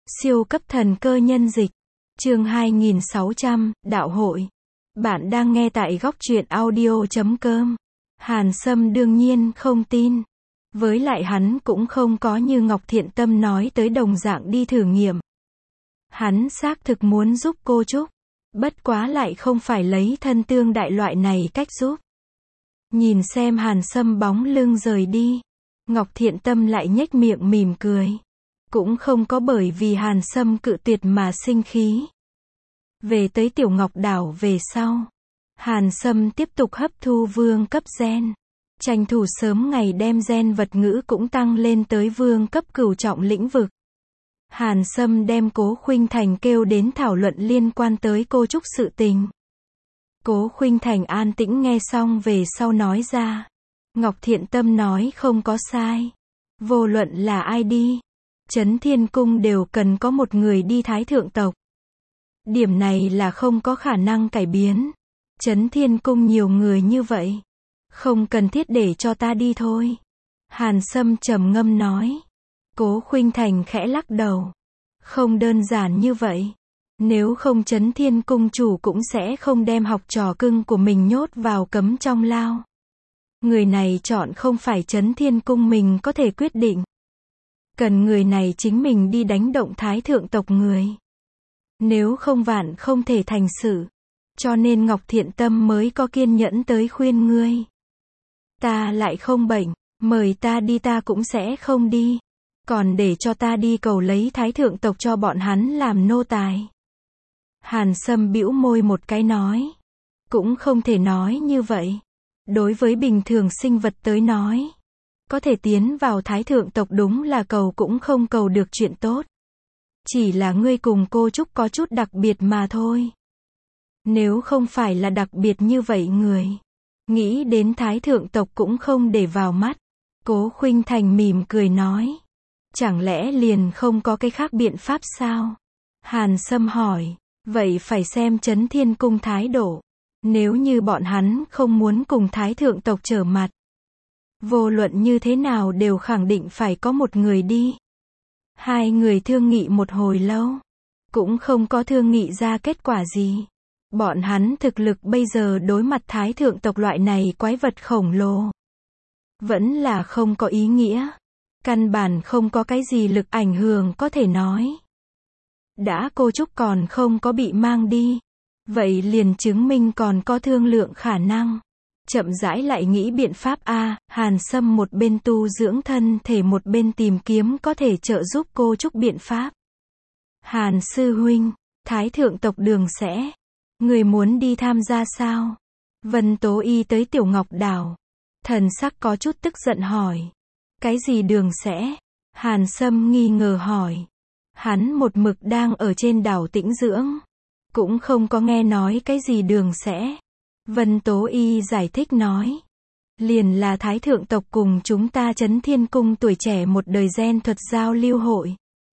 Siêu cấp thần cơ nhân dịch. Chương 2600, Đạo hội. Bạn đang nghe tại góc truyện audio.com. Hàn Sâm đương nhiên không tin. Với lại hắn cũng không có như Ngọc Thiện Tâm nói tới đồng dạng đi thử nghiệm. Hắn xác thực muốn giúp cô Trúc. Bất quá lại không phải lấy thân tương đại loại này cách giúp. Nhìn xem Hàn Sâm bóng lưng rời đi. Ngọc Thiện Tâm lại nhếch miệng mỉm cười. Cũng không có bởi vì Hàn Sâm cự tuyệt mà sinh khí. Về tới Tiểu Ngọc Đảo về sau. Hàn Sâm tiếp tục hấp thu vương cấp gen. Tranh thủ sớm ngày đem gen vật ngữ cũng tăng lên tới vương cấp cửu trọng lĩnh vực. Hàn Sâm đem Cố Khuynh Thành kêu đến thảo luận liên quan tới cô Trúc sự tình. Cố Khuynh Thành an tĩnh nghe xong về sau nói ra. Ngọc Thiện Tâm nói không có sai. Vô luận là ai đi. Trấn Thiên Cung đều cần có một người đi Thái Thượng tộc. Điểm này là không có khả năng cải biến. Trấn Thiên Cung nhiều người như vậy. Không cần thiết để cho ta đi thôi. Hàn Sâm trầm ngâm nói. Cố Khuynh Thành khẽ lắc đầu. Không đơn giản như vậy. Nếu không Trấn Thiên Cung chủ cũng sẽ không đem học trò cưng của mình nhốt vào cấm trong lao. Người này chọn không phải Trấn Thiên Cung mình có thể quyết định. Cần người này chính mình đi đánh động Thái Thượng tộc người. Nếu không vạn không thể thành sự. Cho nên Ngọc Thiện Tâm mới có kiên nhẫn tới khuyên ngươi. Ta lại không bệnh, mời ta đi ta cũng sẽ không đi. Còn để cho ta đi cầu lấy Thái Thượng tộc cho bọn hắn làm nô tài. Hàn Sâm bĩu môi một cái nói. Cũng không thể nói như vậy. Đối với bình thường sinh vật tới nói. Có thể tiến vào Thái Thượng tộc đúng là cầu cũng không cầu được chuyện tốt. Chỉ là ngươi cùng cô Trúc có chút đặc biệt mà thôi. Nếu không phải là đặc biệt như vậy người. Nghĩ đến Thái Thượng tộc cũng không để vào mắt. Cố Khuynh Thành mỉm cười nói. Chẳng lẽ liền không có cái khác biện pháp sao? Hàn Sâm hỏi. Vậy phải xem Trấn Thiên Cung thái độ. Nếu như bọn hắn không muốn cùng Thái Thượng tộc trở mặt. Vô luận như thế nào đều khẳng định phải có một người đi. Hai người thương nghị một hồi lâu. Cũng không có thương nghị ra kết quả gì. Bọn hắn thực lực bây giờ đối mặt Thái Thượng tộc loại này quái vật khổng lồ. Vẫn là không có ý nghĩa. Căn bản không có cái gì lực ảnh hưởng có thể nói. Đã cô Trúc còn không có bị mang đi. Vậy liền chứng minh còn có thương lượng khả năng. Chậm rãi lại nghĩ biện pháp a. Hàn Sâm một bên tu dưỡng thân thể một bên tìm kiếm có thể trợ giúp cô Trúc biện pháp. Hàn sư huynh, Thái Thượng tộc đường sẽ. Người muốn đi tham gia sao? Vân Tố Y tới Tiểu Ngọc Đảo. Thần sắc có chút tức giận hỏi. Cái gì đường sẽ? Hàn Sâm nghi ngờ hỏi. Hắn một mực đang ở trên đảo tĩnh dưỡng. Cũng không có nghe nói cái gì đường sẽ. Vân Tố Y giải thích nói. Liền là Thái Thượng tộc cùng chúng ta Trấn Thiên Cung tuổi trẻ một đời gen thuật giao lưu hội.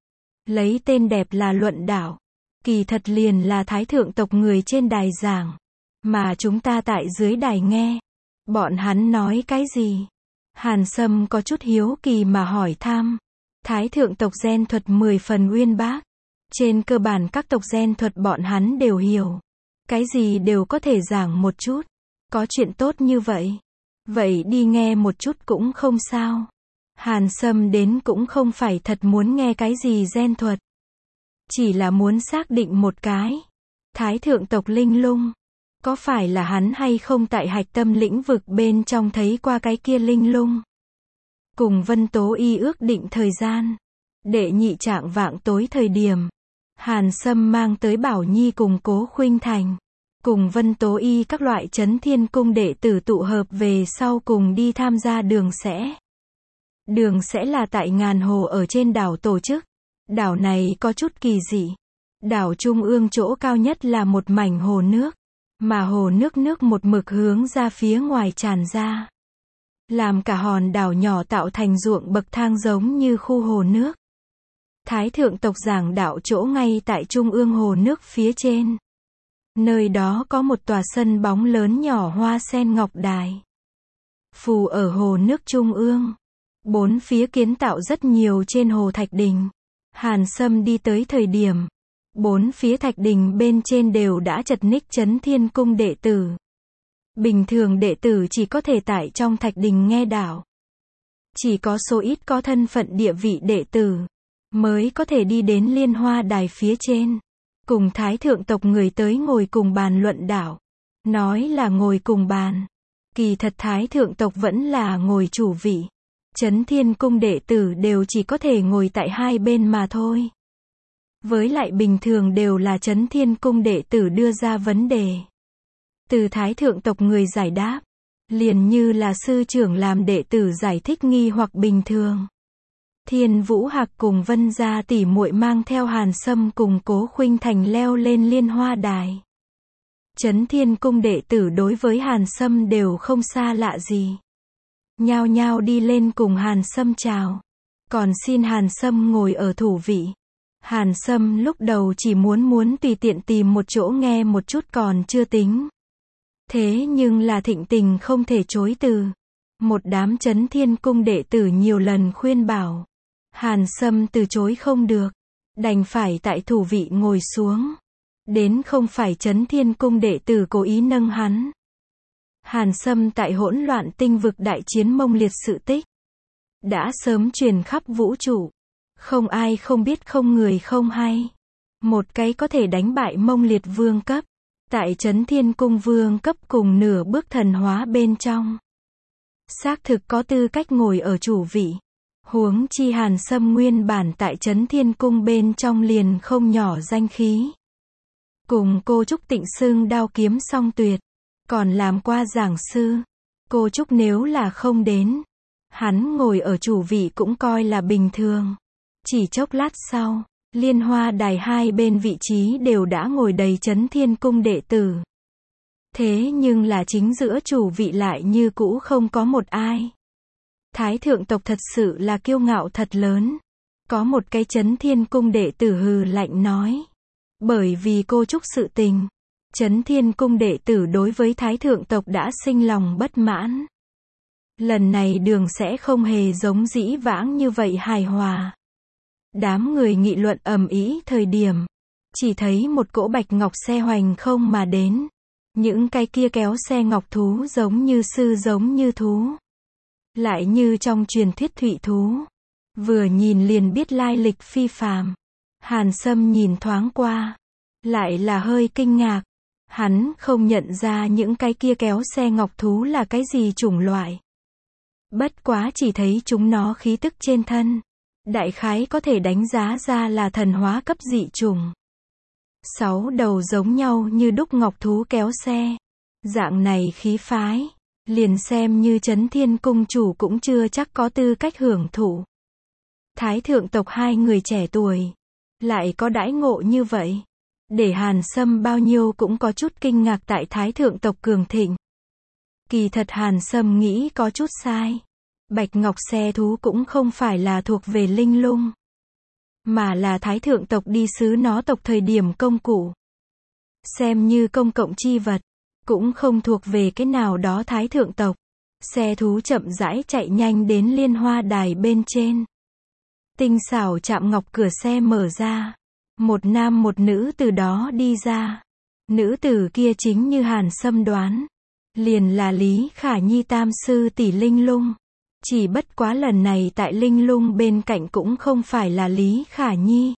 Lấy tên đẹp là luận đảo. Kỳ thật liền là Thái Thượng tộc người trên đài giảng. Mà chúng ta tại dưới đài nghe. Bọn hắn nói cái gì? Hàn Sâm có chút hiếu kỳ mà hỏi thăm. Thái Thượng tộc gen thuật 10 phần uyên bác. Trên cơ bản các tộc gen thuật bọn hắn đều hiểu. Cái gì đều có thể giảng một chút. Có chuyện tốt như vậy. Vậy đi nghe một chút cũng không sao. Hàn Sâm đến cũng không phải thật muốn nghe cái gì gen thuật. Chỉ là muốn xác định một cái. Thái Thượng tộc linh lung. Có phải là hắn hay không tại hạch tâm lĩnh vực bên trong thấy qua cái kia linh lung. Cùng Vân Tố Y ước định thời gian. Đệ nhị trạng vạng tối thời điểm. Hàn Sâm mang tới Bảo Nhi cùng Cố Khuynh Thành. Cùng Vân Tố Y các loại Trấn Thiên Cung đệ tử tụ hợp về sau cùng đi tham gia đường sẽ. Đường sẽ là tại Ngàn Hồ ở trên đảo tổ chức. Đảo này có chút kỳ dị. Đảo trung ương chỗ cao nhất là một mảnh hồ nước. Mà hồ nước một mực hướng ra phía ngoài tràn ra. Làm cả hòn đảo nhỏ tạo thành ruộng bậc thang giống như khu hồ nước. Thái Thượng tộc giảng đạo chỗ ngay tại trung ương hồ nước phía trên. Nơi đó có một tòa sân bóng lớn nhỏ hoa sen ngọc đài. Phù ở hồ nước trung ương. Bốn phía kiến tạo rất nhiều trên hồ thạch đình. Hàn Sâm đi tới thời điểm, bốn phía thạch đình bên trên đều đã chật ních Chấn Thiên Cung đệ tử. Bình thường đệ tử chỉ có thể tại trong thạch đình nghe đạo. Chỉ có số ít có thân phận địa vị đệ tử, mới có thể đi đến Liên Hoa Đài phía trên. Cùng Thái thượng tộc người tới ngồi cùng bàn luận đạo. Nói là ngồi cùng bàn. Kỳ thật Thái thượng tộc vẫn là ngồi chủ vị. Chấn Thiên Cung đệ tử đều chỉ có thể ngồi tại hai bên mà thôi. Với lại bình thường đều là Chấn Thiên Cung đệ tử đưa ra vấn đề. Từ Thái thượng tộc người giải đáp. Liền như là sư trưởng làm đệ tử giải thích nghi hoặc bình thường. Thiên Vũ Hạc cùng Vân gia tỷ muội mang theo Hàn Sâm cùng Cố Khuynh Thành leo lên Liên Hoa Đài. Chấn Thiên Cung đệ tử đối với Hàn Sâm đều không xa lạ gì. Nhao nhao đi lên cùng Hàn Sâm chào. Còn xin Hàn Sâm ngồi ở thủ vị. Hàn Sâm lúc đầu chỉ muốn tùy tiện tìm một chỗ nghe một chút còn chưa tính. Thế nhưng là thịnh tình không thể chối từ. Một đám Chấn Thiên Cung đệ tử nhiều lần khuyên bảo. Hàn Sâm từ chối không được. Đành phải tại thủ vị ngồi xuống. Đến không phải Chấn Thiên Cung đệ tử cố ý nâng hắn. Hàn Sâm tại hỗn loạn tinh vực đại chiến Mông Liệt sự tích. Đã sớm truyền khắp vũ trụ. Không ai không biết không người không hay. Một cái có thể đánh bại Mông Liệt vương cấp. Tại Chấn Thiên Cung vương cấp cùng nửa bước thần hóa bên trong. Xác thực có tư cách ngồi ở chủ vị. Huống chi Hàn Sâm nguyên bản tại Chấn Thiên Cung bên trong liền không nhỏ danh khí. Cùng cô Trúc Tịnh xưng đao kiếm song tuyệt. Còn làm qua giảng sư. Cô Trúc nếu là không đến. Hắn ngồi ở chủ vị cũng coi là bình thường. Chỉ chốc lát sau. Liên Hoa Đài hai bên vị trí đều đã ngồi đầy Chấn Thiên Cung đệ tử. Thế nhưng là chính giữa chủ vị lại như cũ không có một ai. Thái thượng tộc thật sự là kiêu ngạo thật lớn. Có một cái Chấn Thiên Cung đệ tử hừ lạnh nói. Bởi vì cô Trúc sự tình. Chấn Thiên Cung đệ tử đối với Thái thượng tộc đã sinh lòng bất mãn. Lần này đường sẽ không hề giống dĩ vãng như vậy hài hòa. Đám người nghị luận ầm ĩ thời điểm. Chỉ thấy một cỗ bạch ngọc xe hoành không mà đến. Những cái kia kéo xe ngọc thú giống như sư giống như thú. Lại như trong truyền thuyết thụy thú. Vừa nhìn liền biết lai lịch phi phàm. Hàn Sâm nhìn thoáng qua. Lại là hơi kinh ngạc. Hắn không nhận ra những cái kia kéo xe ngọc thú là cái gì chủng loại. Bất quá chỉ thấy chúng nó khí tức trên thân. Đại khái có thể đánh giá ra là thần hóa cấp dị chủng. 6 đầu giống nhau như đúc ngọc thú kéo xe. Dạng này khí phái. Liền xem như Chấn Thiên Cung chủ cũng chưa chắc có tư cách hưởng thụ. Thái thượng tộc hai người trẻ tuổi. Lại có đãi ngộ như vậy. Để Hàn Sâm bao nhiêu cũng có chút kinh ngạc tại Thái thượng tộc cường thịnh. Kỳ thật Hàn Sâm nghĩ có chút sai. Bạch ngọc xe thú cũng không phải là thuộc về linh lung. Mà là Thái thượng tộc đi sứ nó tộc thời điểm công cụ. Xem như công cộng chi vật. Cũng không thuộc về cái nào đó Thái thượng tộc. Xe thú chậm rãi chạy nhanh đến Liên Hoa Đài bên trên. Tinh xảo chạm ngọc cửa xe mở ra. Một nam một nữ từ đó đi ra. Nữ tử kia chính như Hàn Sâm đoán. Liền là Lý Khả Nhi tam sư tỷ linh lung. Chỉ bất quá lần này tại linh lung bên cạnh cũng không phải là Lý Khả Nhi.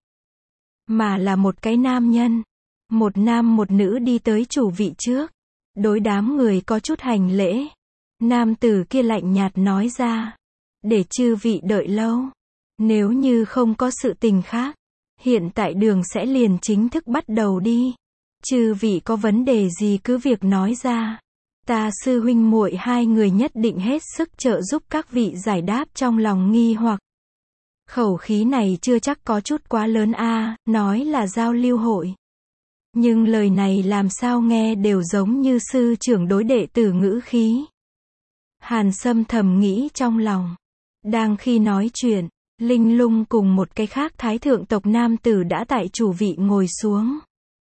Mà là một cái nam nhân. Một nam một nữ đi tới chủ vị trước. Đối đám người có chút hành lễ. Nam tử kia lạnh nhạt nói ra. Để chư vị đợi lâu. Nếu như không có sự tình khác. Hiện tại đường sẽ liền chính thức bắt đầu đi. Chư vị có vấn đề gì cứ việc nói ra. Ta sư huynh muội hai người nhất định hết sức trợ giúp các vị giải đáp trong lòng nghi hoặc. Khẩu khí này chưa chắc có chút quá lớn a, nói là giao lưu hội. Nhưng lời này làm sao nghe đều giống như sư trưởng đối đệ tử ngữ khí. Hàn Sâm thầm nghĩ trong lòng. Đang khi nói chuyện, linh lung cùng một cái khác thái thượng tộc nam tử đã tại chủ vị ngồi xuống.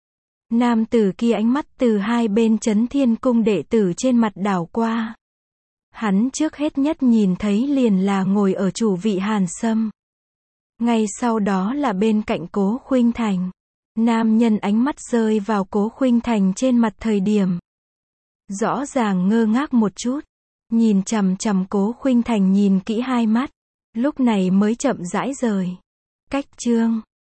Nam tử kia ánh mắt từ hai bên Chấn Thiên Cung đệ tử trên mặt đảo qua. Hắn trước hết nhất nhìn thấy liền là ngồi ở chủ vị Hàn Sâm. Ngay sau đó là bên cạnh Cố Khuynh Thành. Nam nhân ánh mắt rơi vào Cố Khuynh Thành trên mặt thời điểm. Rõ ràng ngơ ngác một chút. Nhìn chằm chằm Cố Khuynh Thành nhìn kỹ hai mắt. Lúc này mới chậm rãi rời. Cách chương